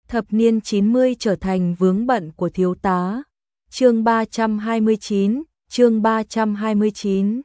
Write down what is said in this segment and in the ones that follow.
Thập niên 90 trở thành vướng bận của thiếu tá. Chương 329, chương 329.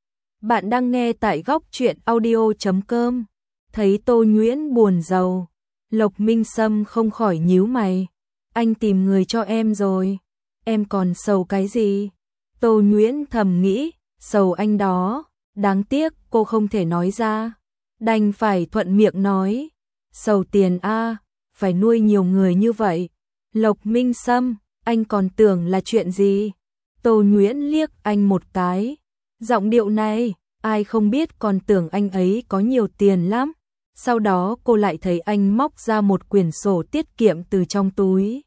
Bạn đang nghe tại góc truyện audio.com. Thấy Tô Nhuyễn buồn rầu, Lộc Minh Sâm không khỏi nhíu mày. Anh tìm người cho em rồi, em còn sầu cái gì? Tô Nhuyễn thầm nghĩ, sầu anh đó, đáng tiếc cô không thể nói ra. Đành phải thuận miệng nói, sầu tiền a, phải nuôi nhiều người như vậy. Lộc Minh Sâm, anh còn tưởng là chuyện gì? Tô Nhuyễn liếc anh một cái. Giọng điệu này, ai không biết còn tưởng anh ấy có nhiều tiền lắm. Sau đó cô lại thấy anh móc ra một quyển sổ tiết kiệm từ trong túi.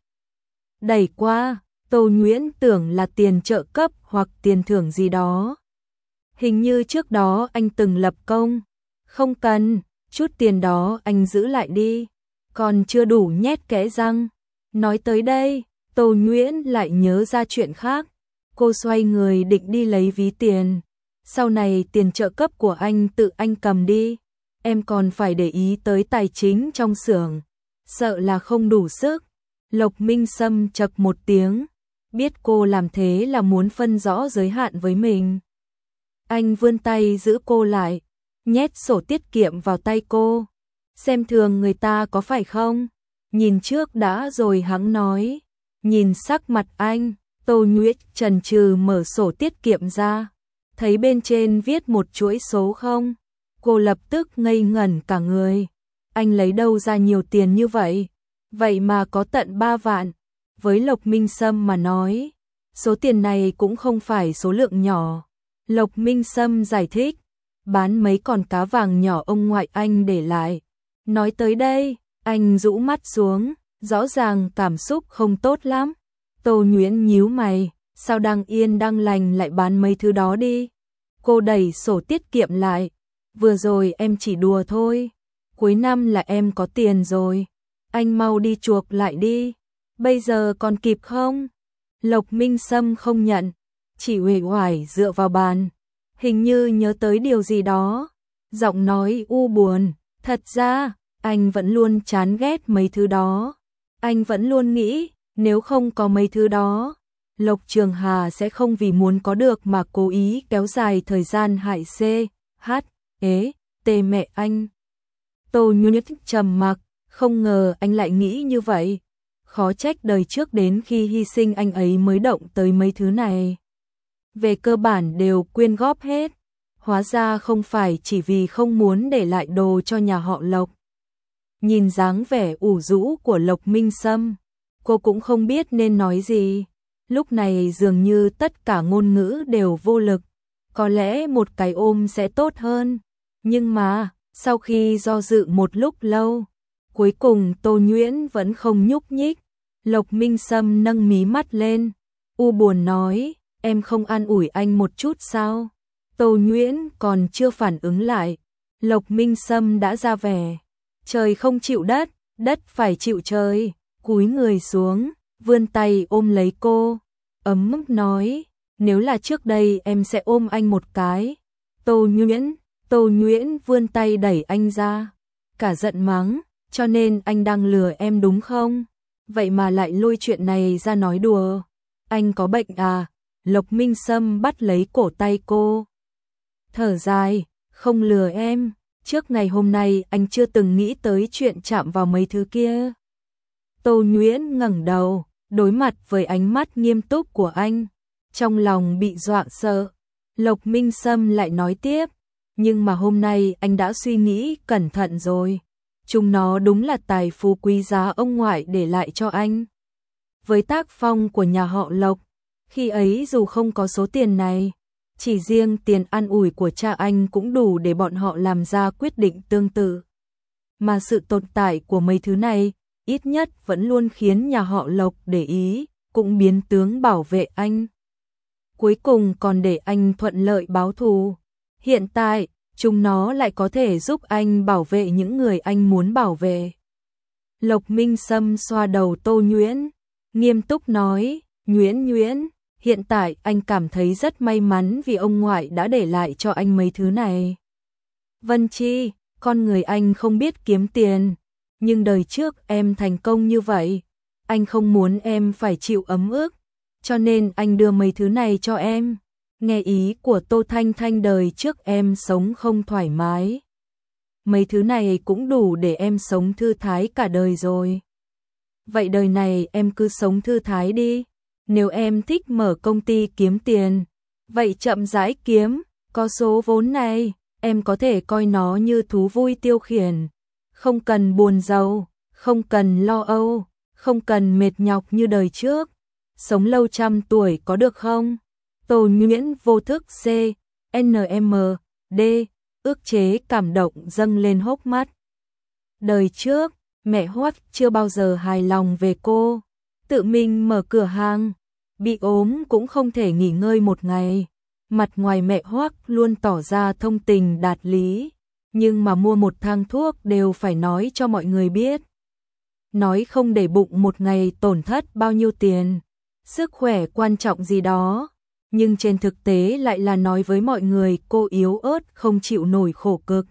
Đẩy qua, Tô Nhuyễn tưởng là tiền trợ cấp hoặc tiền thưởng gì đó. Hình như trước đó anh từng lập công. Không cần, chút tiền đó anh giữ lại đi. Còn chưa đủ nhét kẽ răng. Nói tới đây, Tô Nhuyễn lại nhớ ra chuyện khác. Cô xoay người định đi lấy ví tiền. Sau này tiền trợ cấp của anh tự anh cầm đi. Em còn phải để ý tới tài chính trong xưởng. Sợ là không đủ sức. Lộc Minh Sâm chậc một tiếng. Biết cô làm thế là muốn phân rõ giới hạn với mình. Anh vươn tay giữ cô lại. Nhét sổ tiết kiệm vào tay cô. Xem thường người ta có phải không? Nhìn trước đã rồi hắn nói. Nhìn sắc mặt anh, Tô Nhuyễn chần chừ mở sổ tiết kiệm ra. Thấy bên trên viết một chuỗi số không? Cô lập tức ngây ngẩn cả người. Anh lấy đâu ra nhiều tiền như vậy? Vậy mà có tận 3 vạn. Với Lộc Minh Sâm mà nói, số tiền này cũng không phải số lượng nhỏ. Lộc Minh Sâm giải thích, bán mấy con cá vàng nhỏ ông ngoại anh để lại. Nói tới đây, anh rũ mắt xuống, rõ ràng cảm xúc không tốt lắm. Tô Nhuyễn nhíu mày, sao đang yên đang lành lại bán mấy thứ đó đi? Cô đẩy sổ tiết kiệm lại, vừa rồi em chỉ đùa thôi. Cuối năm là em có tiền rồi, anh mau đi chuộc lại đi. Bây giờ còn kịp không? Lộc Minh Sâm không nhận, chỉ uể oải dựa vào bàn. Hình như nhớ tới điều gì đó. Giọng nói u buồn, thật ra, anh vẫn luôn chán ghét mấy thứ đó. Anh vẫn luôn nghĩ, nếu không có mấy thứ đó, Lộc Trường Hà sẽ không vì muốn có được mà cố ý kéo dài thời gian hại tê mẹ anh. Tô Nhuyễn trầm mặc, không ngờ anh lại nghĩ như vậy. Khó trách đời trước đến khi hy sinh anh ấy mới động tới mấy thứ này. Về cơ bản đều quyên góp hết. Hóa ra không phải chỉ vì không muốn để lại đồ cho nhà họ Lộc. Nhìn dáng vẻ ủ rũ của Lộc Minh Sâm, cô cũng không biết nên nói gì. Lúc này dường như tất cả ngôn ngữ đều vô lực. Có lẽ một cái ôm sẽ tốt hơn. Nhưng mà, sau khi do dự một lúc lâu, cuối cùng Tô Nhuyễn vẫn không nhúc nhích. Lộc Minh Sâm nâng mí mắt lên, u buồn nói, em không an ủi anh một chút sao? Tô Nhuyễn còn chưa phản ứng lại, Lộc Minh Sâm đã ra vẻ. Trời không chịu đất, đất phải chịu trời, cúi người xuống, vươn tay ôm lấy cô, ấm ức nói, nếu là trước đây em sẽ ôm anh một cái. Tô Nhuyễn vươn tay đẩy anh ra, cả giận mắng, cho nên anh đang lừa em đúng không? Vậy mà lại lôi chuyện này ra nói đùa. Anh có bệnh à? Lộc Minh Sâm bắt lấy cổ tay cô. Thở dài, không lừa em. Trước ngày hôm nay anh chưa từng nghĩ tới chuyện chạm vào mấy thứ kia. Tô Nhuyễn ngẩng đầu, đối mặt với ánh mắt nghiêm túc của anh. Trong lòng bị dọa sợ. Lộc Minh Sâm lại nói tiếp. Nhưng mà hôm nay anh đã suy nghĩ cẩn thận rồi. Chúng nó đúng là tài phú quý giá ông ngoại để lại cho anh. Với tác phong của nhà họ Lộc, khi ấy dù không có số tiền này, chỉ riêng tiền an ủi của cha anh cũng đủ để bọn họ làm ra quyết định tương tự. Mà sự tồn tại của mấy thứ này, ít nhất vẫn luôn khiến nhà họ Lộc để ý, cũng biến tướng bảo vệ anh. Cuối cùng còn để anh thuận lợi báo thù. Hiện tại, chúng nó lại có thể giúp anh bảo vệ những người anh muốn bảo vệ. Lộc Minh Sâm xoa đầu Tô Nhuyễn, nghiêm túc nói, Nhuyễn, hiện tại anh cảm thấy rất may mắn vì ông ngoại đã để lại cho anh mấy thứ này. Vân Chi, con người anh không biết kiếm tiền, nhưng đời trước em thành công như vậy, anh không muốn em phải chịu ấm ức, cho nên anh đưa mấy thứ này cho em. Nghe ý của Tô Thanh Thanh, đời trước em sống không thoải mái. Mấy thứ này cũng đủ để em sống thư thái cả đời rồi. Vậy đời này em cứ sống thư thái đi. Nếu em thích mở công ty kiếm tiền, vậy chậm rãi kiếm, có số vốn này, em có thể coi nó như thú vui tiêu khiển. Không cần buồn rầu, không cần lo âu, không cần mệt nhọc như đời trước. Sống lâu trăm tuổi có được không? Tô Nhuyễn vô thức CNMD, ức chế cảm động dâng lên hốc mắt. Đời trước, mẹ Hoắc chưa bao giờ hài lòng về cô. Tự mình mở cửa hàng, bị ốm cũng không thể nghỉ ngơi một ngày. Mặt ngoài mẹ Hoắc luôn tỏ ra thông tình đạt lý, nhưng mà mua một thang thuốc đều phải nói cho mọi người biết. Nói không để bụng một ngày tổn thất bao nhiêu tiền, sức khỏe quan trọng gì đó, nhưng trên thực tế lại là nói với mọi người cô yếu ớt không chịu nổi khổ cực.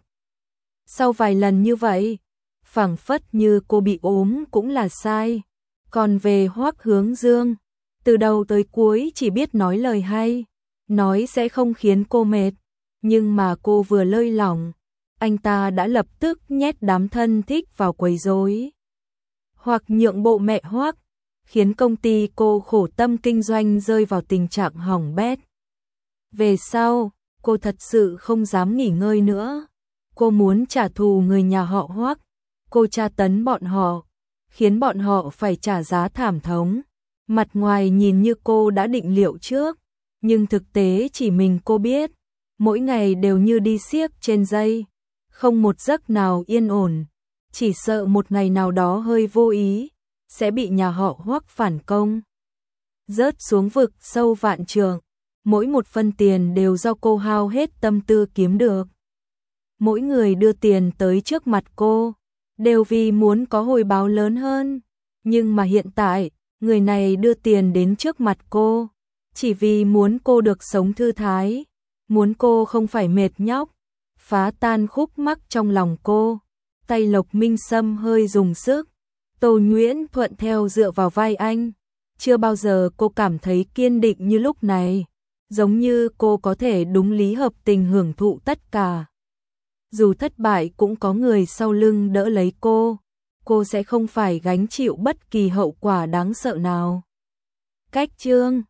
Sau vài lần như vậy, phảng phất như cô bị ốm cũng là sai. Còn về Hoắc Hướng Dương, từ đầu tới cuối chỉ biết nói lời hay, nói sẽ không khiến cô mệt, nhưng mà cô vừa lơi lỏng, anh ta đã lập tức nhét đám thân thích vào quấy rối. Hoặc nhượng bộ mẹ Hoắc, khiến công ty cô khổ tâm kinh doanh rơi vào tình trạng hỏng bét. Về sau, cô thật sự không dám nghỉ ngơi nữa. Cô muốn trả thù người nhà họ Hoắc, cô tra tấn bọn họ, khiến bọn họ phải trả giá thảm thống. Mặt ngoài nhìn như cô đã định liệu trước, nhưng thực tế chỉ mình cô biết, mỗi ngày đều như đi xiếc trên dây, không một giấc nào yên ổn, chỉ sợ một ngày nào đó hơi vô ý, sẽ bị nhà họ Hoắc phản công. Rớt xuống vực sâu vạn trượng, mỗi một phân tiền đều do cô hao hết tâm tư kiếm được. Mỗi người đưa tiền tới trước mặt cô, đều vì muốn có hồi báo lớn hơn. Nhưng mà hiện tại, người này đưa tiền đến trước mặt cô, chỉ vì muốn cô được sống thư thái, muốn cô không phải mệt nhọc, phá tan khúc mắc trong lòng cô. Tay Lộc Minh Sâm hơi dùng sức, Tô Nhuyễn thuận theo dựa vào vai anh. Chưa bao giờ cô cảm thấy kiên định như lúc này, giống như cô có thể đúng lý hợp tình hưởng thụ tất cả. Dù thất bại cũng có người sau lưng đỡ lấy cô sẽ không phải gánh chịu bất kỳ hậu quả đáng sợ nào. Cách chương